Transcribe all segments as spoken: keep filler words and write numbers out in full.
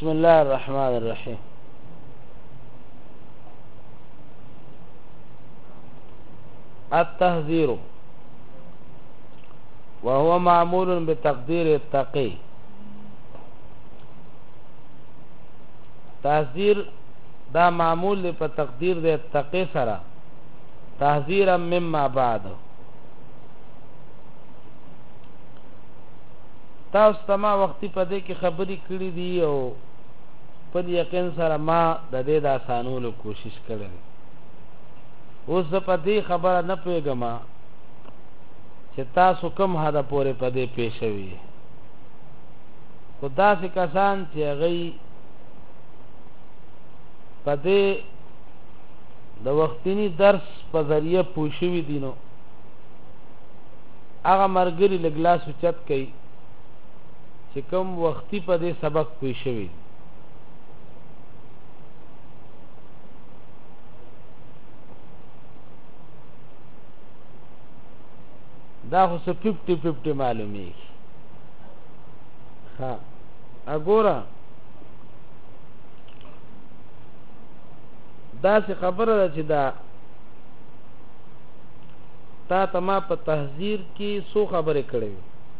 بسم الله الرحمن الرحيم. التحذير وهو معمول بتقدير التقي. تحذير دا معمول په تقدیر د تقی سره تحذيرا مما بعد. تاسو تما وختي په دې کې خبرې کړې دي او په یقین سره ما د دې د آسانولو کوشش کړې. اوس په دې خبره نه پیګم چې تاسو کوم هدا پورې په دې پېښوي. خدا سي کسان چې هغه په دې د وختینی درس په ذریعہ پوښوي دي نو هغه مرګري لګلاس چت کوي چې کوم وختي په دې سبق پوښوي. دا خو څه پچپن پچپن معلومي. ها وګوره دا څه خبره ده چې دا تا ته ما په تحذير کې څو خبرې کړې.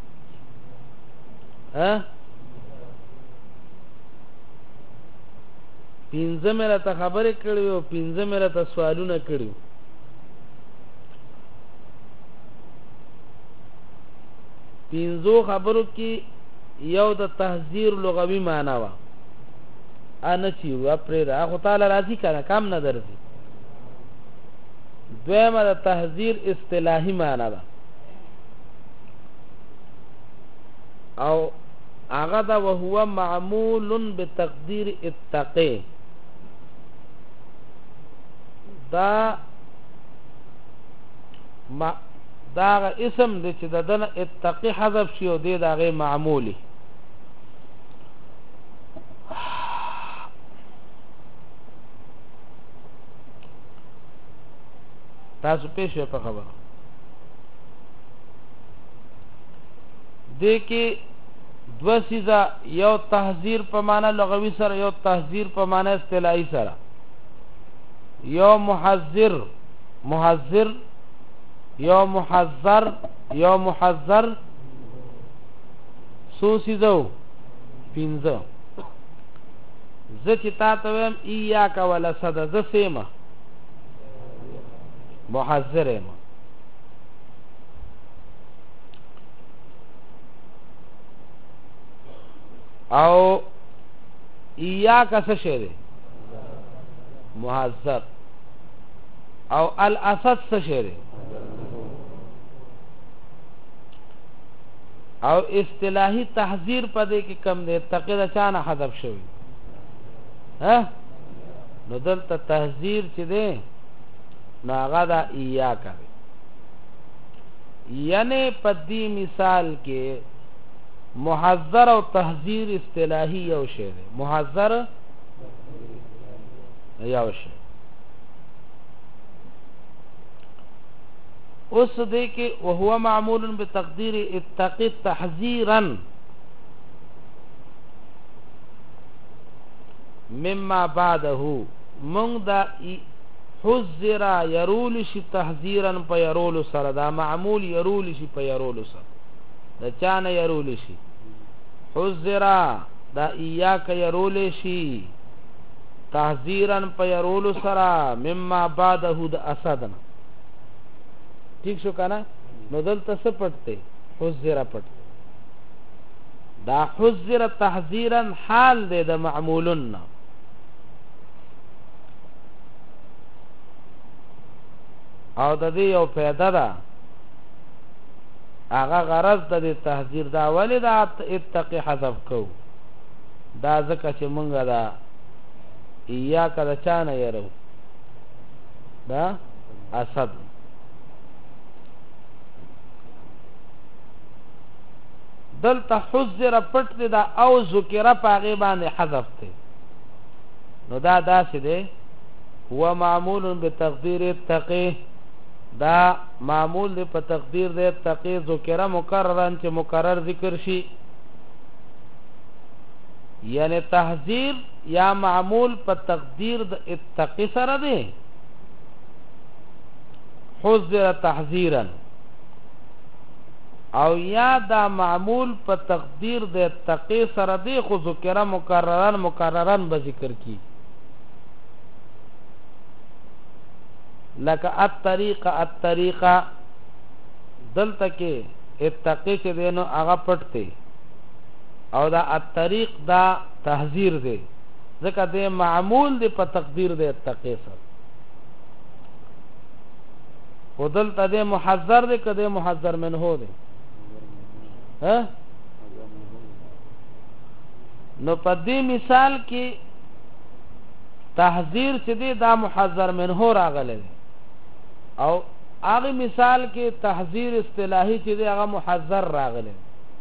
ها پنځه مې راته خبرې کړې او پنځه مې راته سوالونه کړي. پنځو خبرو کې یو د تحذير لغوي معنی و ان چې و پرې راغو تعالی راضي کنه کام نه درځي. دویمه د تحذير اصطلاحي معنی ده او هغه دا وهو معمول بتقدير التقي. دا ما دا اسم د چې دنه اتقي حذف شي او د دغه معمولي. تاسو پېښه په خبره دې کې دو سیزه یو تحذير په معنا لغوي سره یو تحذير په معنا اصطلاحي سره یو محذر محذر یو محذر یو محذر سو سیزو پینزه. زه چې تا ته ویم ایاک ولا صد زه سیمه محذر یم او ایاک څه شی دی محذر او الاسد څه شی دی او اصطلاحي تحذير پدې کې کم دی تقید چانه حذف شوی. ها نو دلته تحذير چې دی نو هغه دا ایاک دی. یعنی پدې مثال کې محذر او تحذير اصطلاحي یو شی دی. محذر یو شی. اوس دې کې وهو معمول بتقدير اتقي تحذيرا مما بعده. من دا حذر يرول شي تحذيرا په يرول سره دا معمول يرول شي په يرول سره دا چانه يرول شي حذر دا اياك يرول شي تحذيرا په يرول سره مما بعده د اسدنا. ٹھیک شو کنه. نو دلته څه پټته حذر پټ دا حذر تحذيرا حال دې د معمولن او د دې یو پیدا ده هغه غرض د تحذير دا ولې دا اتقي حذف کو دا ځکه چې مونږه دا ایاک د چانه یرو دا اسد. دلته حذر پټ دی دا او ذکر پاغه باندې حذف دی. نو دا داسې دی هو معمول بتقدير التقي. دا معمول دی په تقدیر دی تقی ذکر مکررن چې مکرر ذکر شي یعنی تحذیر یا معمول په تقدیر د اتقی سره دی حذر تحذیرا او یا دا معمول په تقدیر د اتقی سره دی خو ذکر مکررن مکررن به ذکر کی لکه الطریقه الطریقه دلته کې اتقی چې دی نو هغه پټ دی او دا الطریق دا تحذیر دی ځکه دی معمول دی په تقدیر دی اتقی سره خو دلته دی محذر دی که دی محذر منه دی نو په دې مثال کې تحذیر چې دی دا محذر منه راغلی دی او هغه مثال کې تحذیر اصطلاحي چې دی هغه محذر راغلی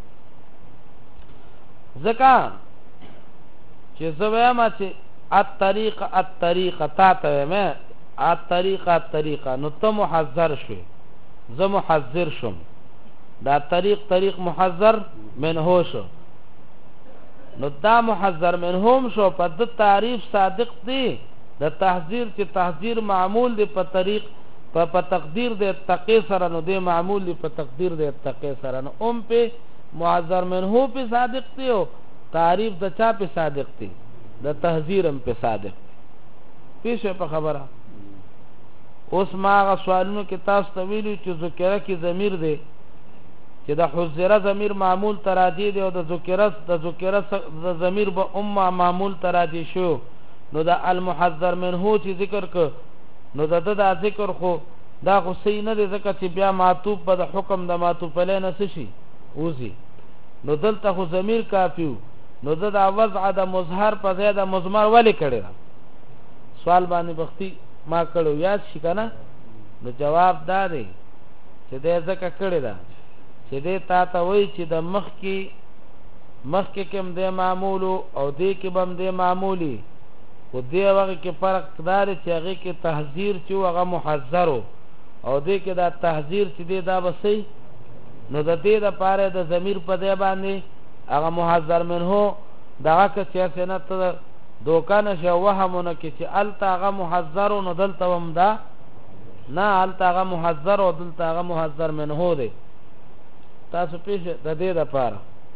ځکه چې زه وایم چې الطریقه الطریقه تا ته وایم الطریقه الطریقه نو ته محذر شوې زه محذر شوم دا طریق طریق محذر منه شو نو دا محذر منهم شو په د تعریف صادق دی د تحذیر چې تحذیر معمول دی په طریق په په تقدیر د اتقی سره نو دی معمول دی په تقدیر د اتقی سره نو ام په محذر منه په صادق دی او تعریف د چا په صادق دی د تحذیرم په صادق پیښه په خبره اوس ما غ سوالونو کې تاسو ته ویلو چې ذکر کې ضمیر دی چې د حذره ضمیر معمول تراجی دی او د ذکر د ذکر د ضمیر به امه معمول تراجی شو نو د المحذر منه چې ذکر ک نو د د ذکر خو دا خو صحیح نه دی ځکه چې بیا معطوف په د حکم د معطوف له نه شي اوزي نو دلته خو ضمیر کافیو نو د وضع د مظهر په ځای د مضمر ولې کړی سوال باندې بختی ما کړو یاد شي کنه نو جواب دا دی چې دې ځکه کړی دا چې دې تا ته وایي چې د مخ کې مخ کې کوم دې معمول او دې کې بم دې معمولی او دې هغه کې فرق دار چې هغه کې تحذير چې هغه محذر او دې کې دا تحذير چې دې دا بسې نو د دې د پاره د ضمیر په دې باندې هغه محذر منه دغه چې څنګه ته دوکانه شو وهمونه کې چې الته هغه محذر نو دلته هم دا نه الته هغه محذر او دلته هغه محذر منه دی تاسو پیښه د دې د پاره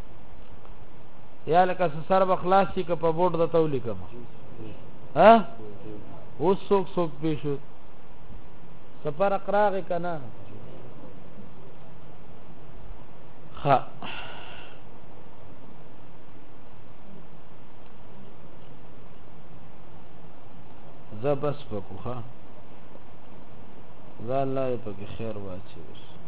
یا لکه سر بخلاص شي که په بورډ د تولی کوم ها اوس څوک څوک پیښو سفر اقراغ کنا ها زه بس پکو ها ځا الله یې پکې خیر واچي